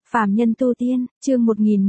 Phàm nhân tu tiên, chương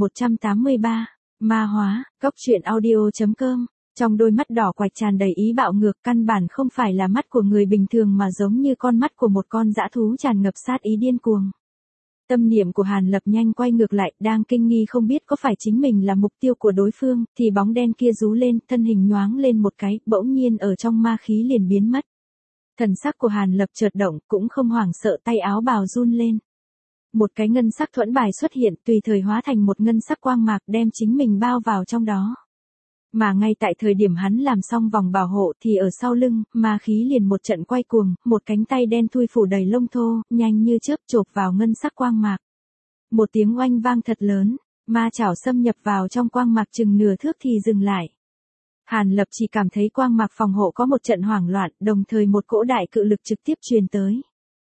1183, ma hóa, góc truyện audio.com. Trong đôi mắt đỏ quạch tràn đầy ý bạo ngược, căn bản không phải là mắt của người bình thường mà giống như con mắt của một con dã thú tràn ngập sát ý điên cuồng. Tâm niệm của Hàn Lập nhanh quay ngược lại, đang kinh nghi không biết có phải chính mình là mục tiêu của đối phương, thì bóng đen kia rú lên, thân hình nhoáng lên một cái, bỗng nhiên ở trong ma khí liền biến mất. Thần sắc của Hàn Lập chợt động, cũng không hoảng sợ, tay áo bào run lên. Một cái ngân sắc thuẫn bài xuất hiện, tùy thời hóa thành một ngân sắc quang mạc đem chính mình bao vào trong đó. Mà ngay tại thời điểm hắn làm xong vòng bảo hộ thì ở sau lưng, ma khí liền một trận quay cuồng, một cánh tay đen thui phủ đầy lông thô, nhanh như chớp chộp vào ngân sắc quang mạc. Một tiếng oanh vang thật lớn, ma chảo xâm nhập vào trong quang mạc chừng nửa thước thì dừng lại. Hàn Lập chỉ cảm thấy quang mạc phòng hộ có một trận hoảng loạn, đồng thời một cỗ đại cự lực trực tiếp truyền tới.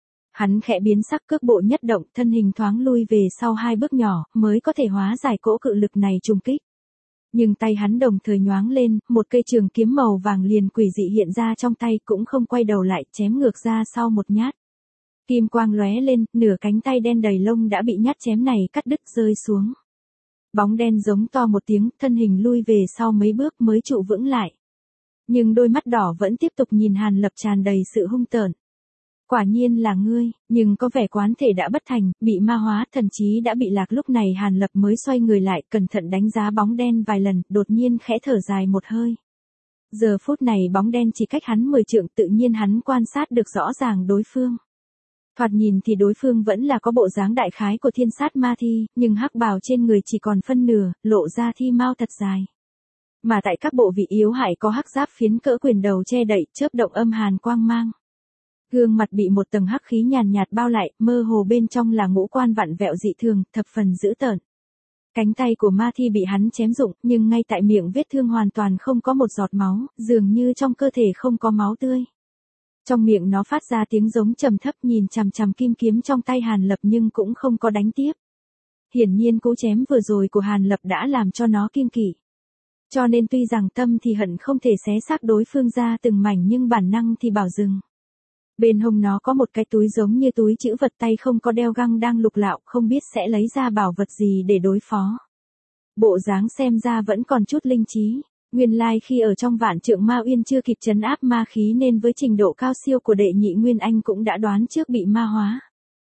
Hắn khẽ biến sắc, cước bộ nhất động, thân hình thoáng lui về sau 2 bước nhỏ, mới có thể hóa giải cỗ cự lực này trùng kích. Nhưng tay hắn đồng thời nhoáng lên, một cây trường kiếm màu vàng liền quỷ dị hiện ra trong tay, cũng không quay đầu lại, chém ngược ra sau một nhát. Kim quang lóe lên, nửa cánh tay đen đầy lông đã bị nhát chém này cắt đứt rơi xuống. Bóng đen giống to một tiếng, thân hình lui về sau mấy bước mới trụ vững lại. Nhưng đôi mắt đỏ vẫn tiếp tục nhìn Hàn Lập tràn đầy sự hung tợn. Quả nhiên là ngươi, nhưng có vẻ quán thể đã bất thành, bị ma hóa, thần trí đã bị lạc. Lúc này Hàn Lập mới xoay người lại, cẩn thận đánh giá bóng đen vài lần, đột nhiên khẽ thở dài một hơi. Giờ phút này bóng đen chỉ cách hắn 10 trượng, tự nhiên hắn quan sát được rõ ràng đối phương. Thoạt nhìn thì đối phương vẫn là có bộ dáng đại khái của thiên sát ma thi, nhưng hắc bào trên người chỉ còn phân nửa, lộ ra thi mao thật dài. Mà tại các bộ vị yếu hại có hắc giáp phiến cỡ quyền đầu che đậy, chớp động âm hàn quang mang. Gương mặt bị một tầng hắc khí nhàn nhạt bao lại, mơ hồ bên trong là ngũ quan vặn vẹo dị thường, thập phần dữ tợn. Cánh tay của ma thi bị hắn chém rụng, nhưng ngay tại miệng vết thương hoàn toàn không có một giọt máu, dường như trong cơ thể không có máu tươi. Trong miệng nó phát ra tiếng giống trầm thấp, nhìn chằm chằm kim kiếm trong tay Hàn Lập nhưng cũng không có đánh tiếp. Hiển nhiên cú chém vừa rồi của Hàn Lập đã làm cho nó kiêng kỵ. Cho nên tuy rằng tâm thì hận không thể xé xác đối phương ra từng mảnh, nhưng bản năng thì bảo dừng. Bên hông nó có một cái túi giống như túi trữ vật, tay không có đeo găng đang lục lạo, không biết sẽ lấy ra bảo vật gì để đối phó. Bộ dáng xem ra vẫn còn chút linh trí. Nguyên lai khi ở trong Vạn Trượng Ma Uyên chưa kịp trấn áp ma khí nên với trình độ cao siêu của Đệ Nhị Nguyên Anh cũng đã đoán trước bị ma hóa.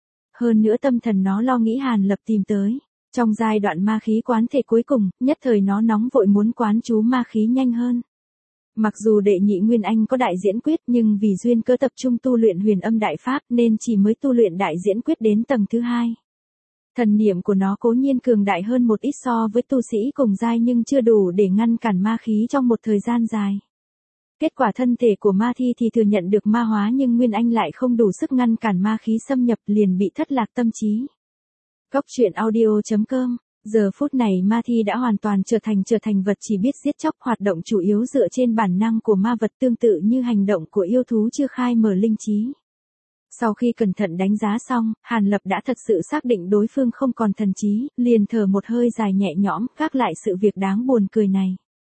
Hơn nữa tâm thần nó lo nghĩ Hàn Lập tìm tới. Trong giai đoạn ma khí quán thể cuối cùng, nhất thời nó nóng vội muốn quán chú ma khí nhanh hơn. Mặc dù Đệ Nhị Nguyên Anh có đại diễn quyết, nhưng vì duyên cơ tập trung tu luyện Huyền Âm Đại Pháp nên chỉ mới tu luyện đại diễn quyết đến tầng thứ 2. Thần niệm của nó cố nhiên cường đại hơn một ít so với tu sĩ cùng giai, nhưng chưa đủ để ngăn cản ma khí trong một thời gian dài. Kết quả thân thể của ma thi thì thừa nhận được ma hóa, nhưng Nguyên Anh lại không đủ sức ngăn cản ma khí xâm nhập, liền bị thất lạc tâm trí. Góc truyện audio.com. Giờ phút này ma thi đã hoàn toàn trở thành vật chỉ biết giết chóc, hoạt động chủ yếu dựa trên bản năng của ma vật, tương tự như hành động của yêu thú chưa khai mở linh trí. Sau khi cẩn thận đánh giá xong, Hàn Lập đã thật sự xác định đối phương không còn thần trí, liền thở một hơi dài nhẹ nhõm, gác lại sự việc đáng buồn cười này.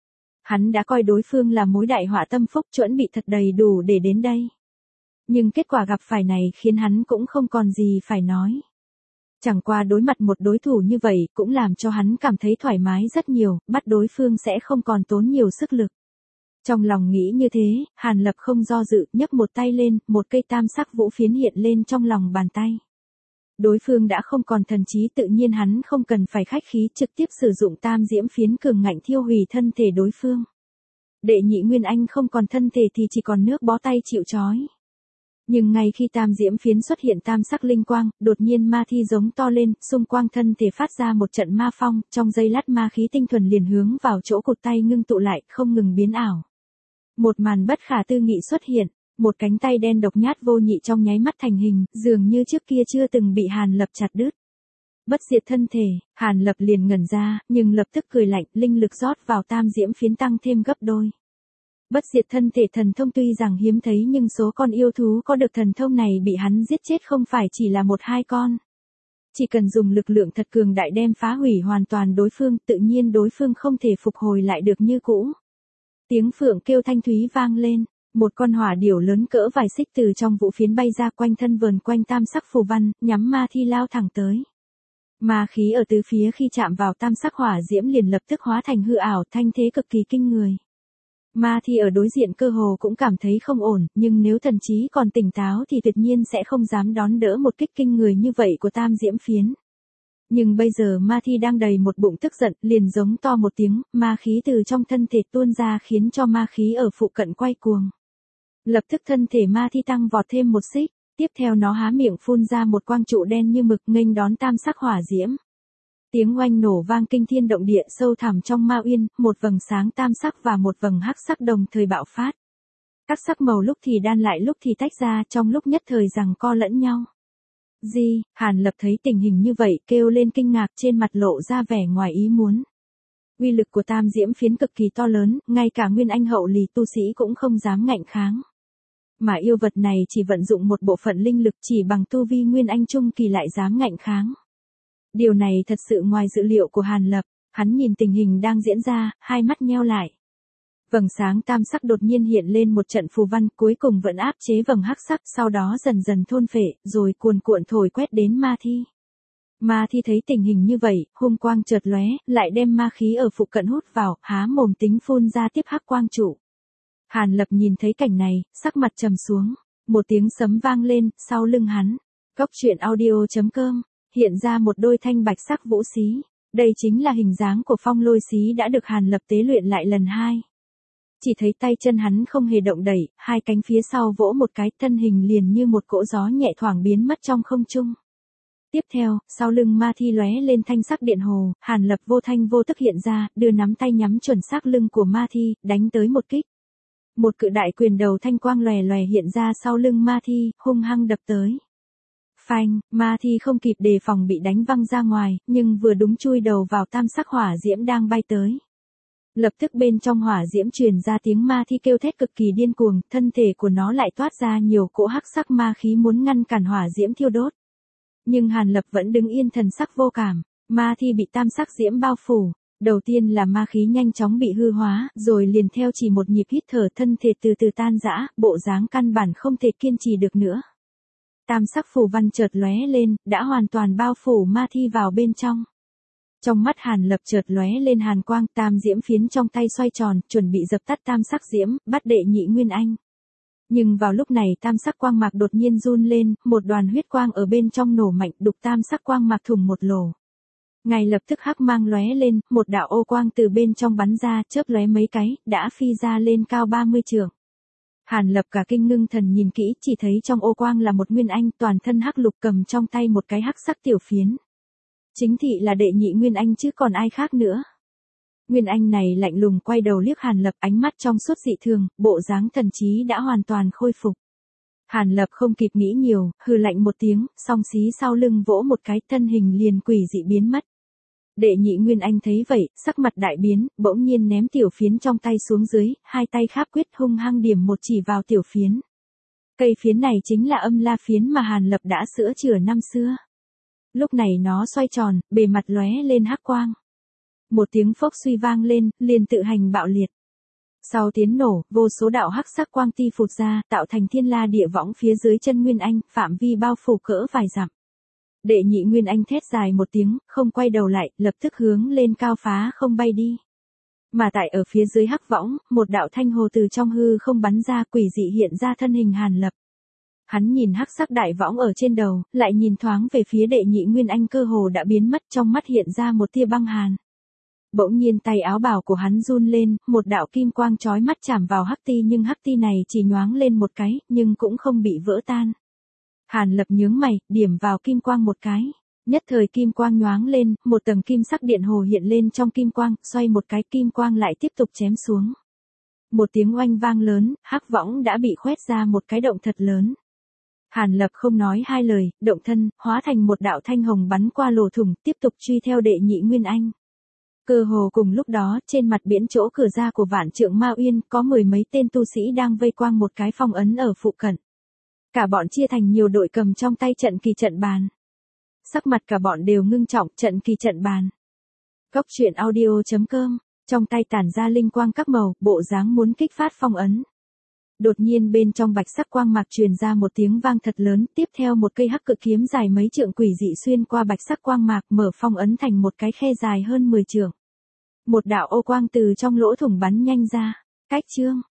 Hắn đã coi đối phương là mối đại họa tâm phúc, chuẩn bị thật đầy đủ để đến đây. Nhưng kết quả gặp phải này khiến hắn cũng không còn gì phải nói. Chẳng qua đối mặt một đối thủ như vậy cũng làm cho hắn cảm thấy thoải mái rất nhiều, bắt đối phương sẽ không còn tốn nhiều sức lực. Trong lòng nghĩ như thế, Hàn Lập không do dự, nhấc một tay lên, một cây tam sắc vũ phiến hiện lên trong lòng bàn tay. Đối phương đã không còn thần trí, tự nhiên hắn không cần phải khách khí, trực tiếp sử dụng tam diễm phiến cường ngạnh thiêu hủy thân thể đối phương. Đệ Nhị Nguyên Anh không còn thân thể thì chỉ còn nước bó tay chịu trói. Nhưng ngay khi tam diễm phiến xuất hiện tam sắc linh quang, đột nhiên ma thi giống to lên, xung quanh thân thể phát ra một trận ma phong, trong giây lát ma khí tinh thuần liền hướng vào chỗ cụt tay ngưng tụ lại, không ngừng biến ảo. Một màn bất khả tư nghị xuất hiện, một cánh tay đen độc nhát vô nhị trong nháy mắt thành hình, dường như trước kia chưa từng bị Hàn Lập chặt đứt. Bất diệt thân thể, Hàn Lập liền ngẩn ra, nhưng lập tức cười lạnh, linh lực rót vào tam diễm phiến tăng thêm gấp đôi. Bất diệt thân thể thần thông tuy rằng hiếm thấy, nhưng số con yêu thú có được thần thông này bị hắn giết chết không phải chỉ là 1-2 con. Chỉ cần dùng lực lượng thật cường đại đem phá hủy hoàn toàn đối phương, tự nhiên đối phương không thể phục hồi lại được như cũ. Tiếng phượng kêu thanh thúy vang lên, một con hỏa điểu lớn cỡ vài xích từ trong vũ phiến bay ra, quanh thân vờn quanh tam sắc phù văn, nhắm ma thi lao thẳng tới. Ma khí ở tứ phía khi chạm vào tam sắc hỏa diễm liền lập tức hóa thành hư ảo, thanh thế cực kỳ kinh người. Ma Thi ở đối diện cơ hồ cũng cảm thấy không ổn, nhưng nếu thần trí còn tỉnh táo thì tuyệt nhiên sẽ không dám đón đỡ một kích kinh người như vậy của tam diễm phiến. Nhưng bây giờ Ma Thi đang đầy một bụng tức giận, liền giống to một tiếng, ma khí từ trong thân thể tuôn ra khiến cho ma khí ở phụ cận quay cuồng. Lập tức thân thể Ma Thi tăng vọt thêm một xích, tiếp theo nó há miệng phun ra một quang trụ đen như mực nghênh đón tam sắc hỏa diễm. Tiếng oanh nổ vang kinh thiên động địa sâu thẳm trong Ma Uyên, một vầng sáng tam sắc và một vầng hắc sắc đồng thời bạo phát. Các sắc màu lúc thì đan lại lúc thì tách ra, trong lúc nhất thời giằng co lẫn nhau. Hàn Lập thấy tình hình như vậy kêu lên kinh ngạc, trên mặt lộ ra vẻ ngoài ý muốn. Uy lực của tam diễm phiến cực kỳ to lớn, ngay cả nguyên anh hậu lì tu sĩ cũng không dám ngạnh kháng. Mà yêu vật này chỉ vận dụng một bộ phận linh lực, chỉ bằng tu vi nguyên anh trung kỳ lại dám ngạnh kháng. Điều này thật sự ngoài dự liệu của Hàn Lập, hắn nhìn tình hình đang diễn ra, hai mắt nheo lại. Vầng sáng tam sắc đột nhiên hiện lên một trận phù văn, cuối cùng vẫn áp chế vầng hắc sắc, sau đó dần dần thôn phệ, rồi cuồn cuộn thổi quét đến Ma Thi. Ma Thi thấy tình hình như vậy, hung quang chợt lóe, lại đem ma khí ở phụ cận hút vào, há mồm tính phun ra tiếp hắc quang trụ. Hàn Lập nhìn thấy cảnh này, sắc mặt trầm xuống, một tiếng sấm vang lên, sau lưng hắn. Góc truyện audio.com, hiện ra một đôi thanh bạch sắc vũ xí, đây chính là hình dáng của phong lôi xí đã được Hàn Lập tế luyện lại lần 2. Chỉ thấy tay chân hắn không hề động đẩy, hai cánh phía sau vỗ một cái, thân hình liền như một cỗ gió nhẹ thoảng biến mất trong không trung. Tiếp theo, sau lưng Ma Thi lóe lên thanh sắc điện hồ, Hàn Lập vô thanh vô tức hiện ra, đưa nắm tay nhắm chuẩn xác lưng của Ma Thi, đánh tới một kích. Một cự đại quyền đầu thanh quang lòe lòe hiện ra sau lưng Ma Thi, hung hăng đập tới. Phanh, Ma Thi không kịp đề phòng bị đánh văng ra ngoài, nhưng vừa đúng chui đầu vào tam sắc hỏa diễm đang bay tới. Lập tức bên trong hỏa diễm truyền ra tiếng Ma Thi kêu thét cực kỳ điên cuồng, thân thể của nó lại toát ra nhiều cỗ hắc sắc ma khí muốn ngăn cản hỏa diễm thiêu đốt. Nhưng Hàn Lập vẫn đứng yên thần sắc vô cảm, Ma Thi bị tam sắc diễm bao phủ. Đầu tiên là ma khí nhanh chóng bị hư hóa, rồi liền theo chỉ một nhịp hít thở thân thể từ từ tan rã, bộ dáng căn bản không thể kiên trì được nữa. Tam sắc phù văn chợt lóe lên, đã hoàn toàn bao phủ Ma Thi vào bên trong. Trong mắt Hàn Lập chợt lóe lên hàn quang, tam diễm phiến trong tay xoay tròn, chuẩn bị dập tắt tam sắc diễm, bắt đệ nhị nguyên anh. Nhưng vào lúc này tam sắc quang mạc đột nhiên run lên, một đoàn huyết quang ở bên trong nổ mạnh, đục tam sắc quang mạc thủng một lỗ. Ngay lập tức hắc mang lóe lên, một đạo ô quang từ bên trong bắn ra, chớp lóe mấy cái, đã phi ra lên cao 30 trượng. Hàn Lập cả kinh ngưng thần nhìn kỹ, chỉ thấy trong ô quang là một nguyên anh, toàn thân hắc lục, cầm trong tay một cái hắc sắc tiểu phiến. Chính thị là đệ nhị nguyên anh chứ còn ai khác nữa. Nguyên anh này lạnh lùng quay đầu liếc Hàn Lập, ánh mắt trong suốt dị thường, bộ dáng thần trí đã hoàn toàn khôi phục. Hàn Lập không kịp nghĩ nhiều, hừ lạnh một tiếng, song xí sau lưng vỗ một cái, thân hình liền quỷ dị biến mất. Đệ nhị nguyên anh thấy vậy, sắc mặt đại biến, bỗng nhiên ném tiểu phiến trong tay xuống dưới, hai tay kháp quyết hung hăng điểm một chỉ vào tiểu phiến. Cây phiến này chính là âm la phiến mà Hàn Lập đã sửa chữa năm xưa. Lúc này nó xoay tròn, bề mặt lóe lên hắc quang. Một tiếng phốc suy vang lên, liền tự hành bạo liệt. Sau tiếng nổ, vô số đạo hắc sắc quang ti phụt ra, tạo thành thiên la địa võng phía dưới chân Nguyên Anh, phạm vi bao phủ cỡ vài dặm. Đệ nhị Nguyên Anh thét dài một tiếng, không quay đầu lại, lập tức hướng lên cao phá không bay đi. Mà tại ở phía dưới hắc võng, một đạo thanh hồ từ trong hư không bắn ra, quỷ dị hiện ra thân hình Hàn Lập. Hắn nhìn hắc sắc đại võng ở trên đầu, lại nhìn thoáng về phía đệ nhị Nguyên Anh cơ hồ đã biến mất, trong mắt hiện ra một tia băng hàn. Bỗng nhiên tay áo bào của hắn run lên, một đạo kim quang chói mắt chạm vào hắc ti, nhưng hắc ti này chỉ nhoáng lên một cái, nhưng cũng không bị vỡ tan. Hàn Lập nhướng mày, điểm vào kim quang một cái. Nhất thời kim quang nhoáng lên, một tầng kim sắc điện hồ hiện lên trong kim quang, xoay một cái kim quang lại tiếp tục chém xuống. Một tiếng oanh vang lớn, hắc võng đã bị khoét ra một cái động thật lớn. Hàn Lập không nói hai lời, động thân, hóa thành một đạo thanh hồng bắn qua lỗ thủng, tiếp tục truy theo đệ nhị Nguyên Anh. Cơ hồ cùng lúc đó, trên mặt biển chỗ cửa ra của Vạn Trượng Ma Uyên, có mười mấy tên tu sĩ đang vây quanh một cái phong ấn ở phụ cận. Cả bọn chia thành nhiều đội cầm trong tay trận kỳ trận bàn. Sắc mặt cả bọn đều ngưng trọng, trận kỳ trận bàn. Góc truyện audio.com, trong tay tản ra linh quang các màu, bộ dáng muốn kích phát phong ấn. Đột nhiên bên trong bạch sắc quang mạc truyền ra một tiếng vang thật lớn, tiếp theo một cây hắc cự kiếm dài mấy trượng quỷ dị xuyên qua bạch sắc quang mạc, mở phong ấn thành một cái khe dài hơn 10 trượng. Một đạo ô quang từ trong lỗ thủng bắn nhanh ra. Cách chương